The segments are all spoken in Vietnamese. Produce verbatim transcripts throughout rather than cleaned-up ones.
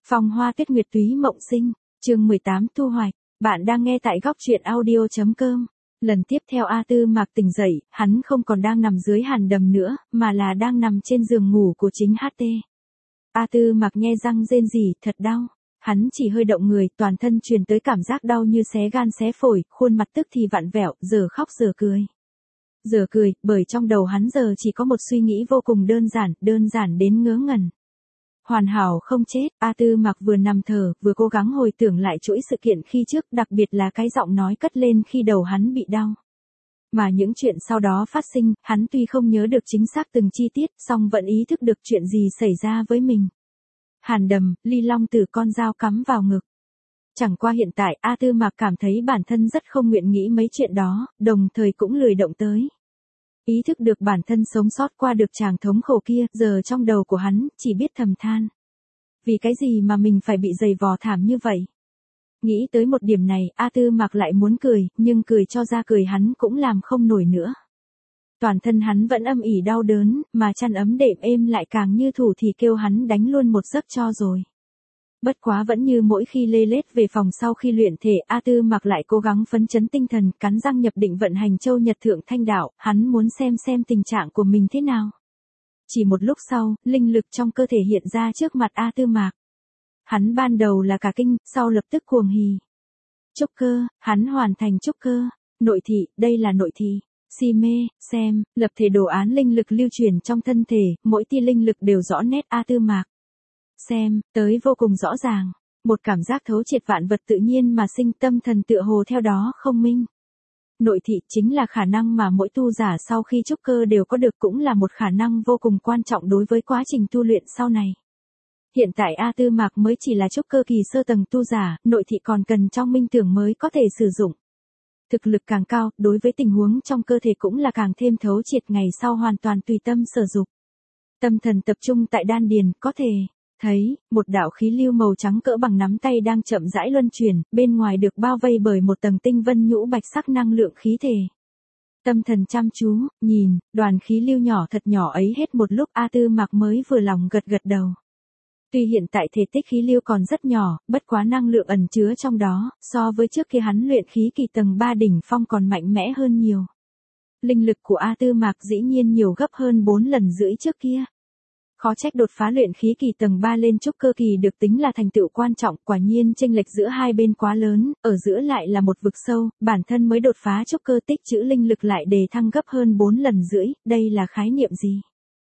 Phong hoa tuyết nguyệt túy mộng sinh, chương mười tám thu hoạch. Bạn đang nghe tại góc truyện audio chấm com. Lần tiếp theo A Tư Mạc tỉnh dậy, hắn không còn đang nằm dưới hàn đầm nữa, mà là đang nằm trên giường ngủ của chính hát tê. A Tư Mạc nhe răng rên rỉ, thật đau. Hắn chỉ hơi động người, toàn thân truyền tới cảm giác đau như xé gan xé phổi, khuôn mặt tức thì vặn vẹo, giờ khóc giờ cười. Giờ cười, bởi trong đầu hắn giờ chỉ có một suy nghĩ vô cùng đơn giản, đơn giản đến ngớ ngẩn. Hoàn hảo không chết, A Tư Mạc vừa nằm thở, vừa cố gắng hồi tưởng lại chuỗi sự kiện khi trước, đặc biệt là cái giọng nói cất lên khi đầu hắn bị đau. Mà những chuyện sau đó phát sinh, hắn tuy không nhớ được chính xác từng chi tiết, song vẫn ý thức được chuyện gì xảy ra với mình. Hàn đầm, ly long tử, con dao cắm vào ngực. Chẳng qua hiện tại, A Tư Mạc cảm thấy bản thân rất không nguyện nghĩ mấy chuyện đó, đồng thời cũng lười động tới. Ý thức được bản thân sống sót qua được tràng thống khổ kia, giờ trong đầu của hắn, chỉ biết thầm than. Vì cái gì mà mình phải bị giày vò thảm như vậy? Nghĩ tới một điểm này, A Tư Mạc lại muốn cười, nhưng cười cho ra cười hắn cũng làm không nổi nữa. Toàn thân hắn vẫn âm ỉ đau đớn, mà chăn ấm đệm êm lại càng như thủ thì kêu hắn đánh luôn một giấc cho rồi. Bất quá vẫn như mỗi khi lê lết về phòng sau khi luyện thể, A Tư Mạc lại cố gắng phấn chấn tinh thần, cắn răng nhập định vận hành châu Nhật Thượng Thanh Đạo, hắn muốn xem xem tình trạng của mình thế nào. Chỉ một lúc sau, linh lực trong cơ thể hiện ra trước mặt A Tư Mạc. Hắn ban đầu là cả kinh, sau lập tức cuồng hỉ. Trúc cơ, hắn hoàn thành trúc cơ. Nội thị, đây là nội thị. Si mê, xem, lập thể đồ án linh lực lưu truyền trong thân thể, mỗi tia linh lực đều rõ nét. A Tư Mạc xem, tới vô cùng rõ ràng. Một cảm giác thấu triệt vạn vật tự nhiên mà sinh, tâm thần tựa hồ theo đó không minh. Nội thị chính là khả năng mà mỗi tu giả sau khi trúc cơ đều có được, cũng là một khả năng vô cùng quan trọng đối với quá trình tu luyện sau này. Hiện tại A Tư Mạc mới chỉ là trúc cơ kỳ sơ tầng tu giả, nội thị còn cần trong minh tưởng mới có thể sử dụng. Thực lực càng cao, đối với tình huống trong cơ thể cũng là càng thêm thấu triệt, ngày sau hoàn toàn tùy tâm sử dụng. Tâm thần tập trung tại đan điền, có thể thấy, một đạo khí lưu màu trắng cỡ bằng nắm tay đang chậm rãi luân chuyển, bên ngoài được bao vây bởi một tầng tinh vân nhũ bạch sắc năng lượng khí thể. Tâm thần chăm chú, nhìn, đoàn khí lưu nhỏ thật nhỏ ấy hết một lúc A Tư Mạc mới vừa lòng gật gật đầu. Tuy hiện tại thể tích khí lưu còn rất nhỏ, bất quá năng lượng ẩn chứa trong đó, so với trước khi hắn luyện khí kỳ tầng ba đỉnh phong còn mạnh mẽ hơn nhiều. Linh lực của A Tư Mạc dĩ nhiên nhiều gấp hơn bốn lần rưỡi trước kia. Khó trách đột phá luyện khí kỳ tầng ba lên trúc cơ kỳ được tính là thành tựu quan trọng, quả nhiên chênh lệch giữa hai bên quá lớn, ở giữa lại là một vực sâu, bản thân mới đột phá trúc cơ tích trữ linh lực lại đề thăng gấp hơn bốn lần rưỡi, đây là khái niệm gì?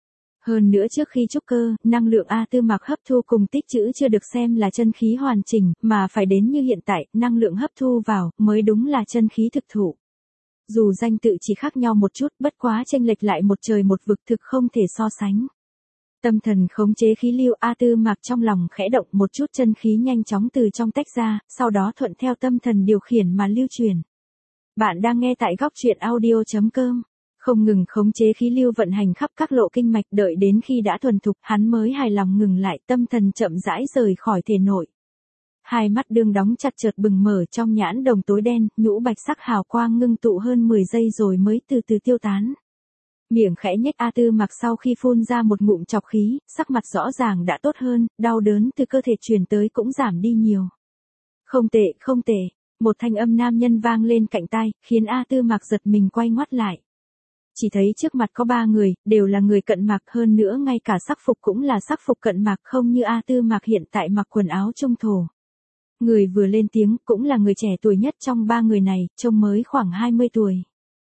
Hơn nữa trước khi trúc cơ, năng lượng A Tư Mạc hấp thu cùng tích trữ chưa được xem là chân khí hoàn chỉnh, mà phải đến như hiện tại, năng lượng hấp thu vào, mới đúng là chân khí thực thụ. Dù danh tự chỉ khác nhau một chút, bất quá chênh lệch lại một trời một vực, thực không thể so sánh. Tâm thần khống chế khí lưu, A Tư Mạc trong lòng khẽ động, một chút chân khí nhanh chóng từ trong tách ra, sau đó thuận theo tâm thần điều khiển mà lưu truyền. Bạn đang nghe tại góc truyện audio chấm com. Không ngừng khống chế khí lưu vận hành khắp các lộ kinh mạch, đợi đến khi đã thuần thục, hắn mới hài lòng ngừng lại, tâm thần chậm rãi rời khỏi thể nội. Hai mắt đương đóng chặt chợt bừng mở, trong nhãn đồng tối đen, nhũ bạch sắc hào quang ngưng tụ hơn mười giây rồi mới từ từ tiêu tán. Miệng khẽ nhếch, A Tư Mạc sau khi phun ra một ngụm trọc khí, sắc mặt rõ ràng đã tốt hơn, đau đớn từ cơ thể truyền tới cũng giảm đi nhiều. Không tệ, không tệ, một thanh âm nam nhân vang lên cạnh tai, khiến A Tư Mạc giật mình quay ngoắt lại. Chỉ thấy trước mặt có ba người, đều là người cận mạc, hơn nữa ngay cả sắc phục cũng là sắc phục cận mạc, không như A Tư Mạc hiện tại mặc quần áo trung thổ. Người vừa lên tiếng cũng là người trẻ tuổi nhất trong ba người này, trông mới khoảng hai mươi tuổi.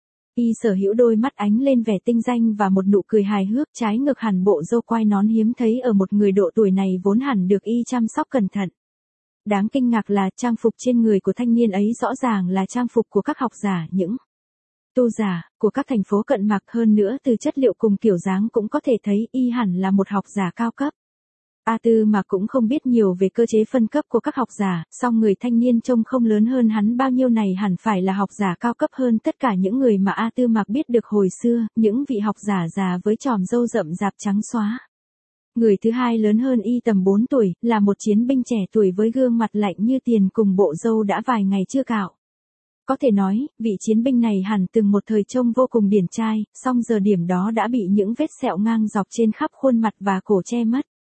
Y sở hữu đôi mắt ánh lên vẻ tinh danh và một nụ cười hài hước, trái ngược hẳn bộ râu quai nón hiếm thấy ở một người độ tuổi này vốn hẳn được y chăm sóc cẩn thận. Đáng kinh ngạc là trang phục trên người của thanh niên ấy rõ ràng là trang phục của các học giả, những tu giả của các thành phố cận mạc, hơn nữa từ chất liệu cùng kiểu dáng cũng có thể thấy y hẳn là một học giả cao cấp. A Tư Mạc cũng không biết nhiều về cơ chế phân cấp của các học giả, song người thanh niên trông không lớn hơn hắn bao nhiêu này hẳn phải là học giả cao cấp hơn tất cả những người mà A Tư Mạc biết được hồi xưa, những vị học giả già với tròm râu rậm rạp trắng xóa. Người thứ hai lớn hơn y tầm bốn tuổi, là một chiến binh trẻ tuổi với gương mặt lạnh như tiền cùng bộ râu đã vài ngày chưa cạo. Có thể nói, vị chiến binh này hẳn từng một thời trông vô cùng điển trai, song giờ điểm đó đã bị những vết sẹo ngang dọc trên khắp khuôn mặt và cổ che mất.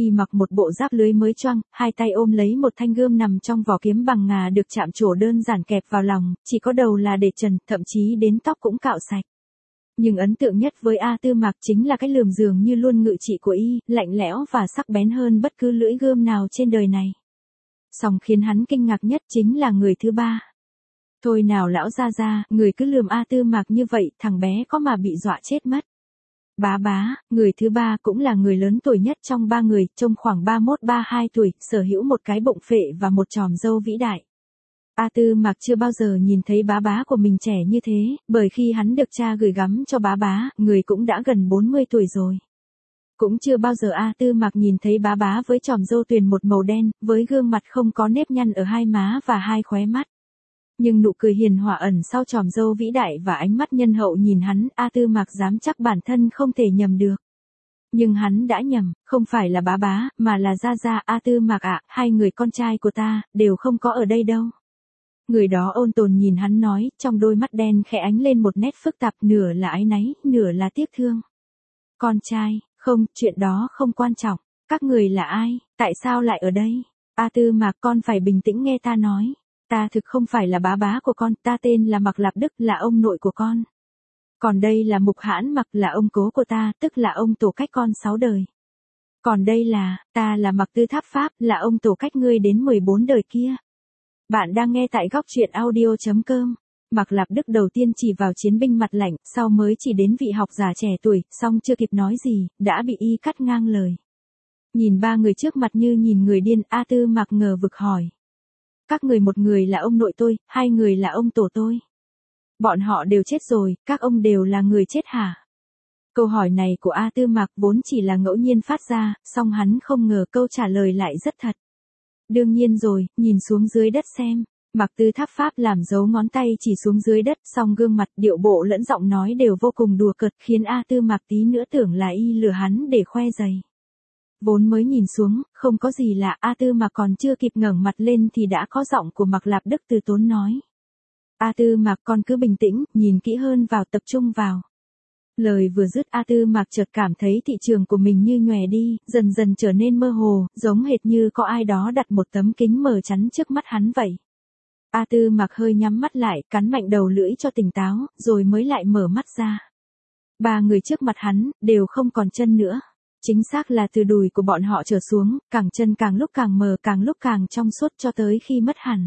Y mặc một bộ giáp lưới mới choang, hai tay ôm lấy một thanh gươm nằm trong vỏ kiếm bằng ngà được chạm trổ đơn giản kẹp vào lòng, chỉ có đầu là để trần, thậm chí đến tóc cũng cạo sạch. Nhưng ấn tượng nhất với A Tư Mạc chính là cái lườm dường như luôn ngự trị của y, lạnh lẽo và sắc bén hơn bất cứ lưỡi gươm nào trên đời này. Song khiến hắn kinh ngạc nhất chính là người thứ ba. Thôi nào lão gia gia, người cứ lườm A Tư Mạc như vậy, thằng bé có mà bị dọa chết mất. Bá bá, người thứ ba cũng là người lớn tuổi nhất trong ba người, trông khoảng ba mốt ba hai tuổi, sở hữu một cái bụng phệ và một chòm râu vĩ đại. A Tư Mạc chưa bao giờ nhìn thấy bá bá của mình trẻ như thế, bởi khi hắn được cha gửi gắm cho bá bá, người cũng đã gần bốn mươi tuổi rồi. Cũng chưa bao giờ A Tư Mạc nhìn thấy bá bá với chòm râu tuyền một màu đen, với gương mặt không có nếp nhăn ở hai má và hai khóe mắt. Nhưng nụ cười hiền hòa ẩn sau chòm râu vĩ đại và ánh mắt nhân hậu nhìn hắn, A Tư Mạc dám chắc bản thân không thể nhầm được. Nhưng hắn đã nhầm, không phải là bá bá, mà là gia gia. A Tư Mạc ạ, hai người con trai của ta, đều không có ở đây đâu. Người đó ôn tồn nhìn hắn nói, trong đôi mắt đen khẽ ánh lên một nét phức tạp, nửa là áy náy, nửa là tiếc thương. Con trai, không, chuyện đó không quan trọng. Các người là ai, tại sao lại ở đây? A Tư Mạc, con phải bình tĩnh nghe ta nói. Ta thực không phải là bá bá của con, ta tên là Mạc Lạp Đức, là ông nội của con. Còn đây là Mục Hãn Mặc, là ông cố của ta, tức là ông tổ cách con sáu đời. Còn đây là, ta là Mạc Tư Tháp Pháp, là ông tổ cách ngươi đến mười bốn đời kia. Bạn đang nghe tại góc truyện audio chấm com. Mạc Lạp Đức đầu tiên chỉ vào chiến binh mặt lạnh, sau mới chỉ đến vị học giả trẻ tuổi, song chưa kịp nói gì, đã bị y cắt ngang lời. Nhìn ba người trước mặt như nhìn người điên, A Tư Mạc ngờ vực hỏi. Các người, một người là ông nội tôi, hai người là ông tổ tôi. Bọn họ đều chết rồi, các ông đều là người chết hả? Câu hỏi này của A Tư Mạc vốn chỉ là ngẫu nhiên phát ra, song hắn không ngờ câu trả lời lại rất thật. Đương nhiên rồi, nhìn xuống dưới đất xem. Mạc Tư Tháp Pháp làm dấu ngón tay chỉ xuống dưới đất, song gương mặt, điệu bộ lẫn giọng nói đều vô cùng đùa cợt, khiến A Tư Mạc tí nữa tưởng là y lừa hắn để khoe giày. Vốn mới nhìn xuống, không có gì lạ, A Tư Mạc còn chưa kịp ngẩng mặt lên thì đã có giọng của Mạc Lạp Đức từ tốn nói. A Tư Mạc, con cứ bình tĩnh, nhìn kỹ hơn vào, tập trung vào. Lời vừa dứt, A Tư Mạc chợt cảm thấy thị trường của mình như nhòe đi, dần dần trở nên mơ hồ, giống hệt như có ai đó đặt một tấm kính mờ chắn trước mắt hắn vậy. A Tư Mạc hơi nhắm mắt lại, cắn mạnh đầu lưỡi cho tỉnh táo, rồi mới lại mở mắt ra. Ba người trước mặt hắn, đều không còn chân nữa. Chính xác là từ đùi của bọn họ trở xuống, càng chân càng lúc càng mờ, càng lúc càng trong suốt cho tới khi mất hẳn.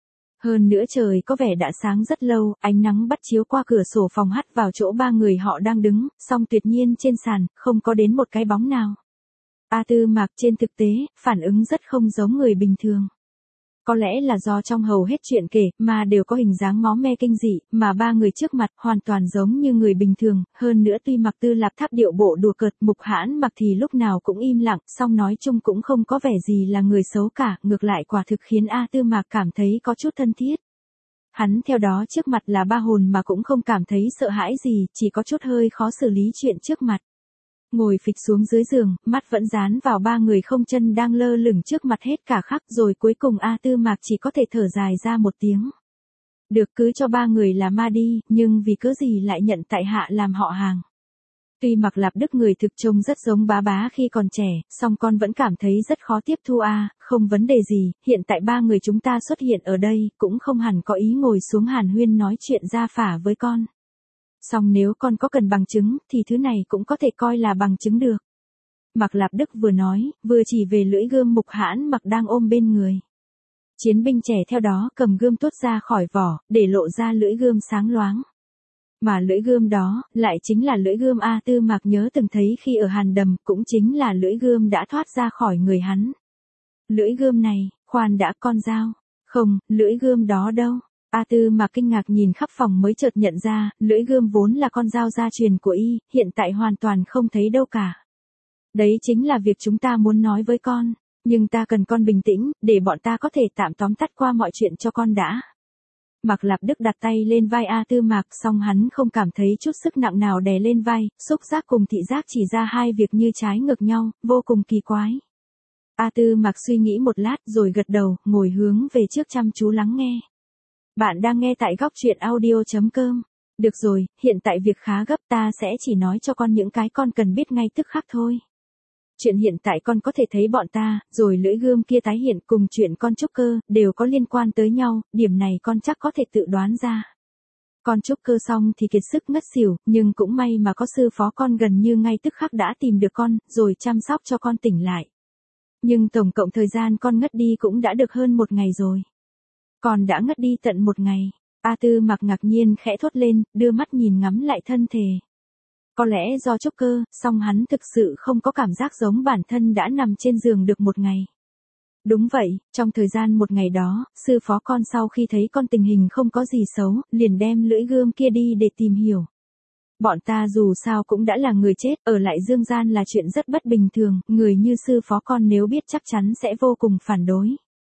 Hơn nữa trời có vẻ đã sáng rất lâu, ánh nắng bắt chiếu qua cửa sổ phòng hắt vào chỗ ba người họ đang đứng, song tuyệt nhiên trên sàn, không có đến một cái bóng nào. A Tư Mạc, trên thực tế, phản ứng rất không giống người bình thường. Có lẽ là do trong hầu hết chuyện kể, mà đều có hình dáng máu me kinh dị, mà ba người trước mặt hoàn toàn giống như người bình thường, hơn nữa tuy Mạc Tư Lạp Tháp điệu bộ đùa cợt, Mục Hãn Mặc thì lúc nào cũng im lặng, song nói chung cũng không có vẻ gì là người xấu cả, ngược lại quả thực khiến A Tư Mạc cảm thấy có chút thân thiết. Hắn theo đó trước mặt là ba hồn mà cũng không cảm thấy sợ hãi gì, chỉ có chút hơi khó xử lý chuyện trước mặt. Ngồi phịch xuống dưới giường, mắt vẫn dán vào ba người không chân đang lơ lửng trước mặt hết cả khắc, rồi cuối cùng A Tư Mạc chỉ có thể thở dài ra một tiếng. Được, cứ cho ba người là ma đi, nhưng vì cớ gì lại nhận tại hạ làm họ hàng. Tuy Mạc Lạp Đức người thực trông rất giống bá bá khi còn trẻ, song con vẫn cảm thấy rất khó tiếp thu a. À, không vấn đề gì, hiện tại ba người chúng ta xuất hiện ở đây, cũng không hẳn có ý ngồi xuống hàn huyên nói chuyện gia phả với con. Song nếu con có cần bằng chứng, thì thứ này cũng có thể coi là bằng chứng được. Mạc Lạp Đức vừa nói, vừa chỉ về lưỡi gươm Mục Hãn Mặc đang ôm bên người. Chiến binh trẻ theo đó cầm gươm tuốt ra khỏi vỏ, để lộ ra lưỡi gươm sáng loáng. Mà lưỡi gươm đó, lại chính là lưỡi gươm A Tư Mạc nhớ từng thấy khi ở Hàn Đầm, cũng chính là lưỡi gươm đã thoát ra khỏi người hắn. Lưỡi gươm này, khoan đã, con dao. Không, lưỡi gươm đó đâu. A Tư Mạc kinh ngạc nhìn khắp phòng mới chợt nhận ra, lưỡi gươm vốn là con dao gia truyền của y, hiện tại hoàn toàn không thấy đâu cả. Đấy chính là việc chúng ta muốn nói với con, nhưng ta cần con bình tĩnh, để bọn ta có thể tạm tóm tắt qua mọi chuyện cho con đã. Mạc Lạp Đức đặt tay lên vai A Tư Mạc, song hắn không cảm thấy chút sức nặng nào đè lên vai, xúc giác cùng thị giác chỉ ra hai việc như trái ngược nhau, vô cùng kỳ quái. A Tư Mạc suy nghĩ một lát rồi gật đầu, ngồi hướng về trước chăm chú lắng nghe. Bạn đang nghe tại góc truyện audio chấm com. Được rồi, hiện tại việc khá gấp, ta sẽ chỉ nói cho con những cái con cần biết ngay tức khắc thôi. Chuyện hiện tại con có thể thấy bọn ta, rồi lưỡi gươm kia tái hiện cùng chuyện con trúc cơ, đều có liên quan tới nhau, điểm này con chắc có thể tự đoán ra. Con trúc cơ xong thì kiệt sức ngất xỉu, nhưng cũng may mà có sư phó con gần như ngay tức khắc đã tìm được con, rồi chăm sóc cho con tỉnh lại. Nhưng tổng cộng thời gian con ngất đi cũng đã được hơn một ngày rồi. Con đã ngất đi tận một ngày. A Tư Mạc ngạc nhiên khẽ thốt lên, đưa mắt nhìn ngắm lại thân thể. Có lẽ do trúc cơ, song hắn thực sự không có cảm giác giống bản thân đã nằm trên giường được một ngày. Đúng vậy, trong thời gian một ngày đó, sư phó con sau khi thấy con tình hình không có gì xấu, liền đem lưỡi gươm kia đi để tìm hiểu. Bọn ta dù sao cũng đã là người chết, ở lại dương gian là chuyện rất bất bình thường, người như sư phó con nếu biết chắc chắn sẽ vô cùng phản đối.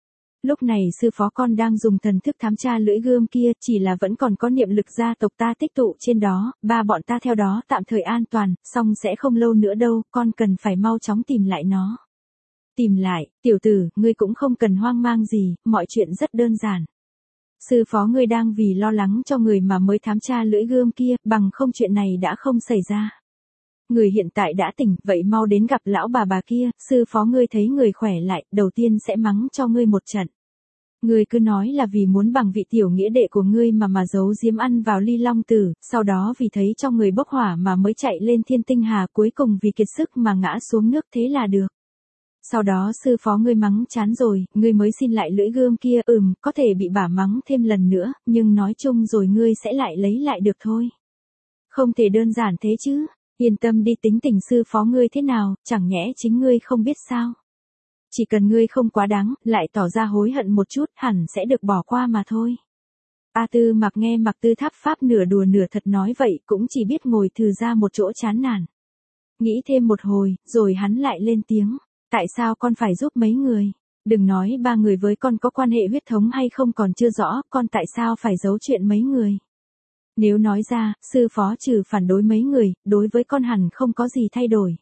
Lúc này sư phó con đang dùng thần thức thám tra lưỡi gươm kia, chỉ là vẫn còn có niệm lực gia tộc ta tích tụ trên đó, ba bọn ta theo đó tạm thời an toàn, song sẽ không lâu nữa đâu, con cần phải mau chóng tìm lại nó. Tìm lại, tiểu tử, ngươi cũng không cần hoang mang gì, mọi chuyện rất đơn giản. Sư phó ngươi đang vì lo lắng cho người mà mới thám tra lưỡi gươm kia, bằng không chuyện này đã không xảy ra. Người hiện tại đã tỉnh, vậy mau đến gặp lão bà bà kia, sư phó ngươi thấy người khỏe lại, đầu tiên sẽ mắng cho ngươi một trận. Ngươi cứ nói là vì muốn bằng vị tiểu nghĩa đệ của ngươi mà mà giấu giếm ăn vào ly long tử, sau đó vì thấy trong người bốc hỏa mà mới chạy lên thiên tinh hà, cuối cùng vì kiệt sức mà ngã xuống nước, thế là được. Sau đó sư phó ngươi mắng chán rồi, ngươi mới xin lại lưỡi gươm kia, ừm, có thể bị bả mắng thêm lần nữa, nhưng nói chung rồi ngươi sẽ lại lấy lại được thôi. Không thể đơn giản thế chứ, yên tâm đi, tính tình sư phó ngươi thế nào, chẳng nhẽ chính ngươi không biết sao. Chỉ cần ngươi không quá đáng, lại tỏ ra hối hận một chút, hẳn sẽ được bỏ qua mà thôi. A Tư Mạc nghe Mạc Tư Tháp Pháp nửa đùa nửa thật nói vậy, cũng chỉ biết ngồi thừ ra một chỗ chán nản. Nghĩ thêm một hồi, rồi hắn lại lên tiếng. Tại sao con phải giúp mấy người? Đừng nói ba người với con có quan hệ huyết thống hay không còn chưa rõ, con tại sao phải giấu chuyện mấy người? Nếu nói ra, sư phó trừ phản đối mấy người, đối với con hẳn không có gì thay đổi.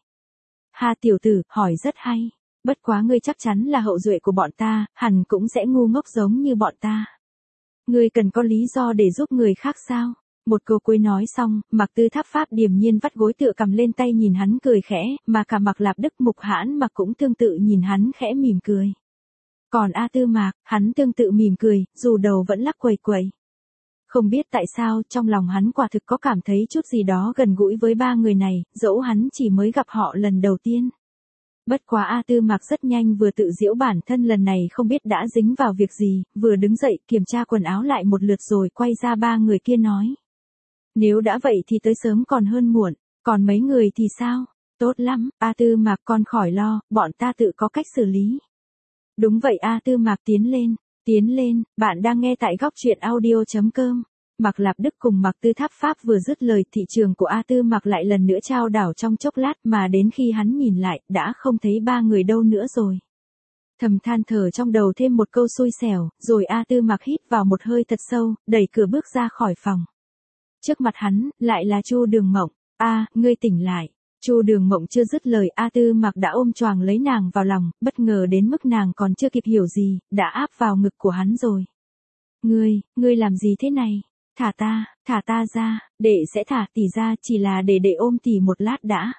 Ha tiểu tử, hỏi rất hay. Bất quá ngươi chắc chắn là hậu duệ của bọn ta, hẳn cũng sẽ ngu ngốc giống như bọn ta. Ngươi cần có lý do để giúp người khác sao? Một câu cuối nói xong, Mạc Tư Tháp Pháp điềm nhiên vắt gối tựa cầm lên tay nhìn hắn cười khẽ, mà cả Mạc Lạp Đức Mục Hãn Mạc cũng tương tự nhìn hắn khẽ mỉm cười. Còn A Tư Mạc, hắn tương tự mỉm cười, dù đầu vẫn lắc quẩy quẩy. Không biết tại sao, trong lòng hắn quả thực có cảm thấy chút gì đó gần gũi với ba người này, dẫu hắn chỉ mới gặp họ lần đầu tiên. Bất quá A Tư Mạc rất nhanh vừa tự giễu bản thân lần này không biết đã dính vào việc gì, vừa đứng dậy kiểm tra quần áo lại một lượt rồi quay ra ba người kia nói. Nếu đã vậy thì tới sớm còn hơn muộn, còn mấy người thì sao? Tốt lắm, A Tư Mạc con khỏi lo, bọn ta tự có cách xử lý. Đúng vậy, A Tư Mạc tiến lên, tiến lên, bạn đang nghe tại góc truyện audio chấm com. Mạc Lạp Đức cùng Mạc Tư Tháp Pháp vừa dứt lời, thị trường của A Tư Mạc lại lần nữa trao đảo trong chốc lát, mà đến khi hắn nhìn lại, đã không thấy ba người đâu nữa rồi. Thầm than thở trong đầu thêm một câu xui xẻo, rồi A Tư Mạc hít vào một hơi thật sâu, đẩy cửa bước ra khỏi phòng. Trước mặt hắn, lại là Chu Đường Mộng. A, ngươi tỉnh lại. Chu Đường Mộng chưa dứt lời, A Tư Mạc đã ôm choàng lấy nàng vào lòng, bất ngờ đến mức nàng còn chưa kịp hiểu gì, đã áp vào ngực của hắn rồi. Ngươi, ngươi làm gì thế này? Thả ta, thả ta ra, đệ sẽ thả tỷ ra, chỉ là để đệ ôm tỷ một lát đã.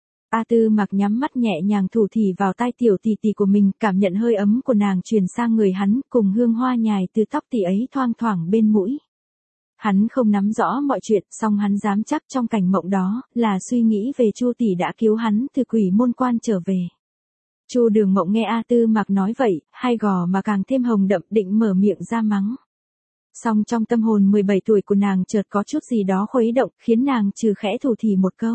A Tư Mạc nhắm mắt nhẹ nhàng thủ thỉ vào tai tiểu tỷ tỷ của mình, cảm nhận hơi ấm của nàng truyền sang người hắn, cùng hương hoa nhài từ tóc tỷ ấy thoang thoảng bên mũi. Hắn không nắm rõ mọi chuyện, song hắn dám chắc trong cảnh mộng đó, là suy nghĩ về Chu tỷ đã cứu hắn từ quỷ môn quan trở về. Chu Đường Mộng nghe A Tư Mạc nói vậy, hai gò mà càng thêm hồng đậm, định mở miệng ra mắng. Song trong tâm hồn mười bảy tuổi của nàng chợt có chút gì đó khuấy động, khiến nàng trừ khẽ thủ thỉ một câu.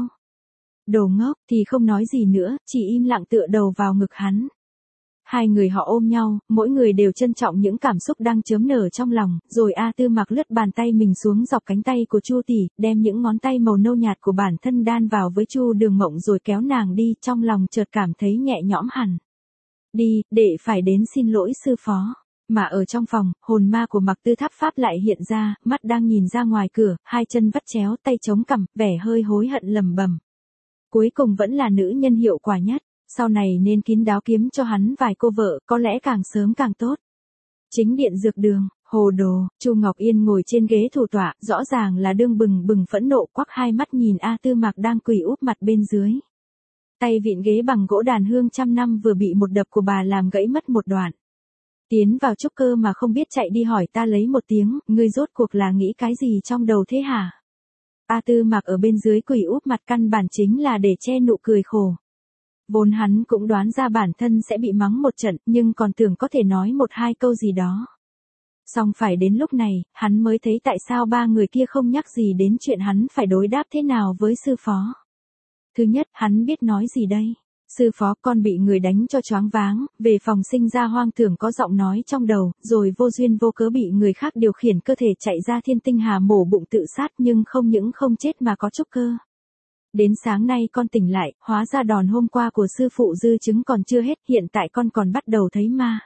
Đồ ngốc, thì không nói gì nữa, chỉ im lặng tựa đầu vào ngực hắn. Hai người họ ôm nhau, mỗi người đều trân trọng những cảm xúc đang chớm nở trong lòng, rồi A Tư Mạc lướt bàn tay mình xuống dọc cánh tay của Chu tỷ, đem những ngón tay màu nâu nhạt của bản thân đan vào với Chu Đường Mộng rồi kéo nàng đi, trong lòng chợt cảm thấy nhẹ nhõm hẳn. Đi, đệ phải đến xin lỗi sư phó. Mà ở trong phòng, hồn ma của Mạc Tư Tháp Pháp lại hiện ra, mắt đang nhìn ra ngoài cửa, hai chân vắt chéo, tay chống cằm, vẻ hơi hối hận lẩm bẩm. Cuối cùng vẫn là nữ nhân hiệu quả nhất, sau này nên kín đáo kiếm cho hắn vài cô vợ, có lẽ càng sớm càng tốt. Chính điện dược đường, hồ đồ, Chu Ngọc Yên ngồi trên ghế thủ tọa, rõ ràng là đương bừng bừng phẫn nộ, quắc hai mắt nhìn A Tư Mạc đang quỳ úp mặt bên dưới. Tay vịn ghế bằng gỗ đàn hương trăm năm vừa bị một đập của bà làm gãy mất một đoạn. Tiến vào trúc cơ mà không biết chạy đi hỏi ta lấy một tiếng, ngươi rốt cuộc là nghĩ cái gì trong đầu thế hả? A Tư Mạc ở bên dưới quỳ úp mặt căn bản chính là để che nụ cười khổ. Vốn hắn cũng đoán ra bản thân sẽ bị mắng một trận, nhưng còn tưởng có thể nói một hai câu gì đó. Xong phải đến lúc này, hắn mới thấy tại sao ba người kia không nhắc gì đến chuyện hắn phải đối đáp thế nào với sư phó. Thứ nhất, hắn biết nói gì đây? Sư phó, con bị người đánh cho choáng váng, về phòng sinh ra hoang tưởng có giọng nói trong đầu, rồi vô duyên vô cớ bị người khác điều khiển cơ thể chạy ra thiên tinh hà mổ bụng tự sát, nhưng không những không chết mà có trúc cơ. Đến sáng nay con tỉnh lại, hóa ra đòn hôm qua của sư phụ dư chứng còn chưa hết, hiện tại con còn bắt đầu thấy ma.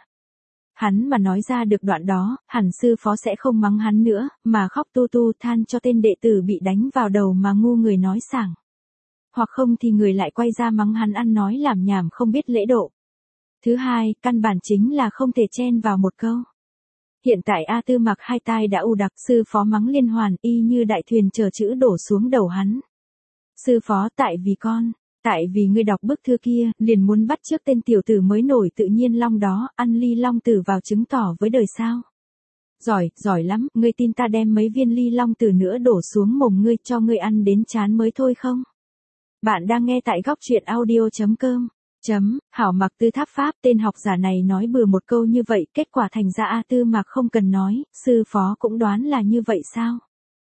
Hắn mà nói ra được đoạn đó, hẳn sư phó sẽ không mắng hắn nữa, mà khóc tu tu than cho tên đệ tử bị đánh vào đầu mà ngu người nói sảng. Hoặc không thì người lại quay ra mắng hắn ăn nói làm nhảm không biết lễ độ. Thứ hai, căn bản chính là không thể chen vào một câu. Hiện tại A Tư Mạc hai tai đã ù đặc, sư phó mắng liên hoàn y như đại thuyền chờ chữ đổ xuống đầu hắn. Sư phó, tại vì con, tại vì ngươi đọc bức thư kia, liền muốn bắt trước tên tiểu tử mới nổi tự nhiên long đó, ăn ly long tử vào chứng tỏ với đời sao. Giỏi, giỏi lắm, ngươi tin ta đem mấy viên ly long tử nữa đổ xuống mồm ngươi cho ngươi ăn đến chán mới thôi không? Bạn đang nghe tại góc truyện audio chấm com. Chấm, Hảo Mặc Tư Tháp Pháp, tên học giả này nói bừa một câu như vậy, kết quả thành ra A Tư Mạc không cần nói, sư phó cũng đoán là như vậy sao?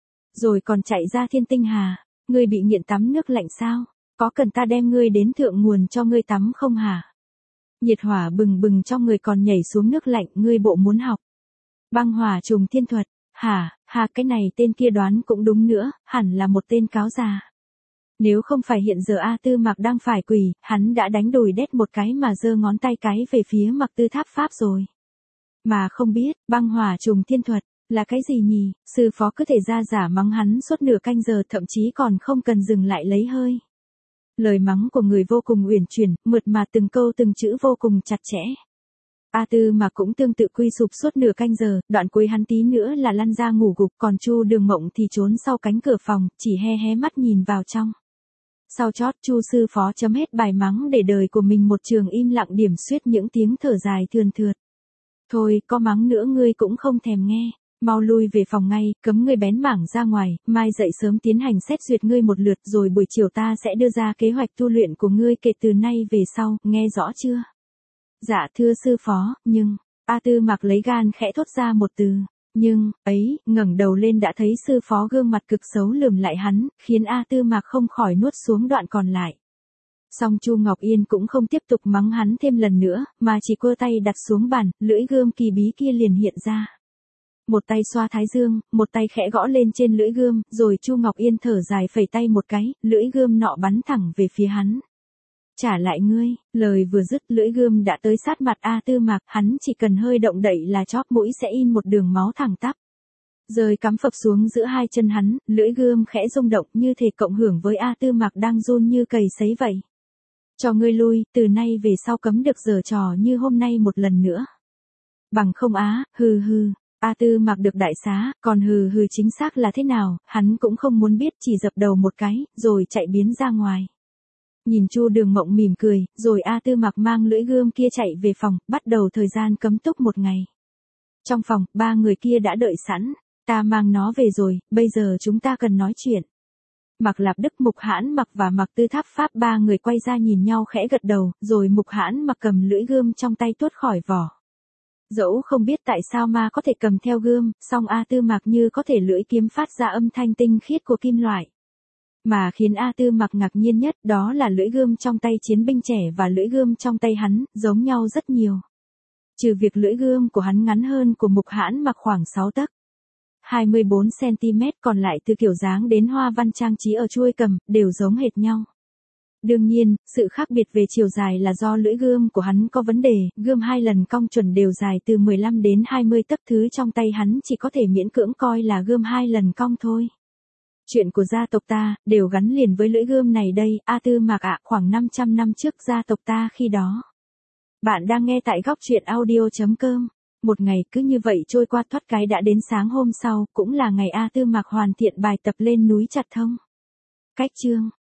Rồi còn chạy ra thiên tinh hà, ngươi bị nghiện tắm nước lạnh sao? Có cần ta đem ngươi đến thượng nguồn cho ngươi tắm không hả? Nhiệt hỏa bừng bừng trong người còn nhảy xuống nước lạnh, ngươi bộ muốn học. Băng hỏa trùng thiên thuật, hả, hà cái này tên kia đoán cũng đúng nữa, hẳn là một tên cáo già. Nếu không phải hiện giờ A Tư Mạc đang phải quỳ, hắn đã đánh đùi đét một cái mà giơ ngón tay cái về phía Mặc Tư Tháp Pháp rồi. Mà không biết, băng hỏa trùng thiên thuật, là cái gì nhỉ? Sư phó cứ thể ra giả mắng hắn suốt nửa canh giờ, thậm chí còn không cần dừng lại lấy hơi. Lời mắng của người vô cùng uyển chuyển, mượt mà từng câu từng chữ vô cùng chặt chẽ. A Tư Mạc cũng tương tự quy sụp suốt nửa canh giờ, đoạn cuối hắn tí nữa là lăn ra ngủ gục, còn Chu Đường Mộng thì trốn sau cánh cửa phòng, chỉ hé hé mắt nhìn vào trong. Sau chót, Chu sư phó chấm hết bài mắng để đời của mình một trường im lặng điểm xuyết những tiếng thở dài thườn thượt. Thôi, có mắng nữa ngươi cũng không thèm nghe, mau lui về phòng ngay, cấm ngươi bén mảng ra ngoài, mai dậy sớm tiến hành xét duyệt ngươi một lượt rồi buổi chiều ta sẽ đưa ra kế hoạch tu luyện của ngươi kể từ nay về sau, nghe rõ chưa? Dạ thưa sư phó, nhưng, A Tư Mạc lấy gan khẽ thốt ra một từ. Nhưng, ấy, ngẩng đầu lên đã thấy sư phó gương mặt cực xấu lườm lại hắn, khiến A Tư Mạc không khỏi nuốt xuống đoạn còn lại. Song Chu Ngọc Yên cũng không tiếp tục mắng hắn thêm lần nữa, mà chỉ quơ tay đặt xuống bàn, lưỡi gươm kỳ bí kia liền hiện ra. Một tay xoa thái dương, một tay khẽ gõ lên trên lưỡi gươm, rồi Chu Ngọc Yên thở dài phẩy tay một cái, lưỡi gươm nọ bắn thẳng về phía hắn. Trả lại ngươi, lời vừa dứt lưỡi gươm đã tới sát mặt A Tư Mạc, hắn chỉ cần hơi động đậy là chóp mũi sẽ in một đường máu thẳng tắp. Rơi cắm phập xuống giữa hai chân hắn, lưỡi gươm khẽ rung động như thể cộng hưởng với A Tư Mạc đang run như cầy sấy vậy. Cho ngươi lui, từ nay về sau cấm được giở trò như hôm nay một lần nữa. Bằng không á, hừ hừ. A Tư Mạc được đại xá, còn hừ hừ chính xác là thế nào, hắn cũng không muốn biết, chỉ dập đầu một cái, rồi chạy biến ra ngoài. Nhìn Chu Đường Mộng mỉm cười, rồi A Tư Mạc mang lưỡi gươm kia chạy về phòng, bắt đầu thời gian cấm túc một ngày. Trong phòng, ba người kia đã đợi sẵn, ta mang nó về rồi, bây giờ chúng ta cần nói chuyện. Mạc Lạp Đức, Mục Hãn Mặc và Mạc Tư Tháp Pháp ba người quay ra nhìn nhau khẽ gật đầu, rồi Mục Hãn Mặc cầm lưỡi gươm trong tay tuốt khỏi vỏ. Dẫu không biết tại sao ma có thể cầm theo gươm, song A Tư Mạc như có thể lưỡi kiếm phát ra âm thanh tinh khiết của kim loại. Mà khiến A Tư Mạc ngạc nhiên nhất đó là lưỡi gươm trong tay chiến binh trẻ và lưỡi gươm trong tay hắn, giống nhau rất nhiều. Trừ việc lưỡi gươm của hắn ngắn hơn của Mục Hãn Mặc khoảng sáu tấc. hai mươi bốn xăng-ti-mét còn lại từ kiểu dáng đến hoa văn trang trí ở chuôi cầm, đều giống hệt nhau. Đương nhiên, sự khác biệt về chiều dài là do lưỡi gươm của hắn có vấn đề, gươm hai lần cong chuẩn đều dài từ mười lăm đến hai mươi tấc, thứ trong tay hắn chỉ có thể miễn cưỡng coi là gươm hai lần cong thôi. Chuyện của gia tộc ta, đều gắn liền với lưỡi gươm này đây, A Tư Mạc ạ, khoảng năm trăm năm trước gia tộc ta khi đó. Bạn đang nghe tại góc truyện audio chấm com. Một ngày cứ như vậy trôi qua thoát cái đã đến sáng hôm sau, cũng là ngày A Tư Mạc hoàn thiện bài tập lên núi Chặt Thông. Cách chương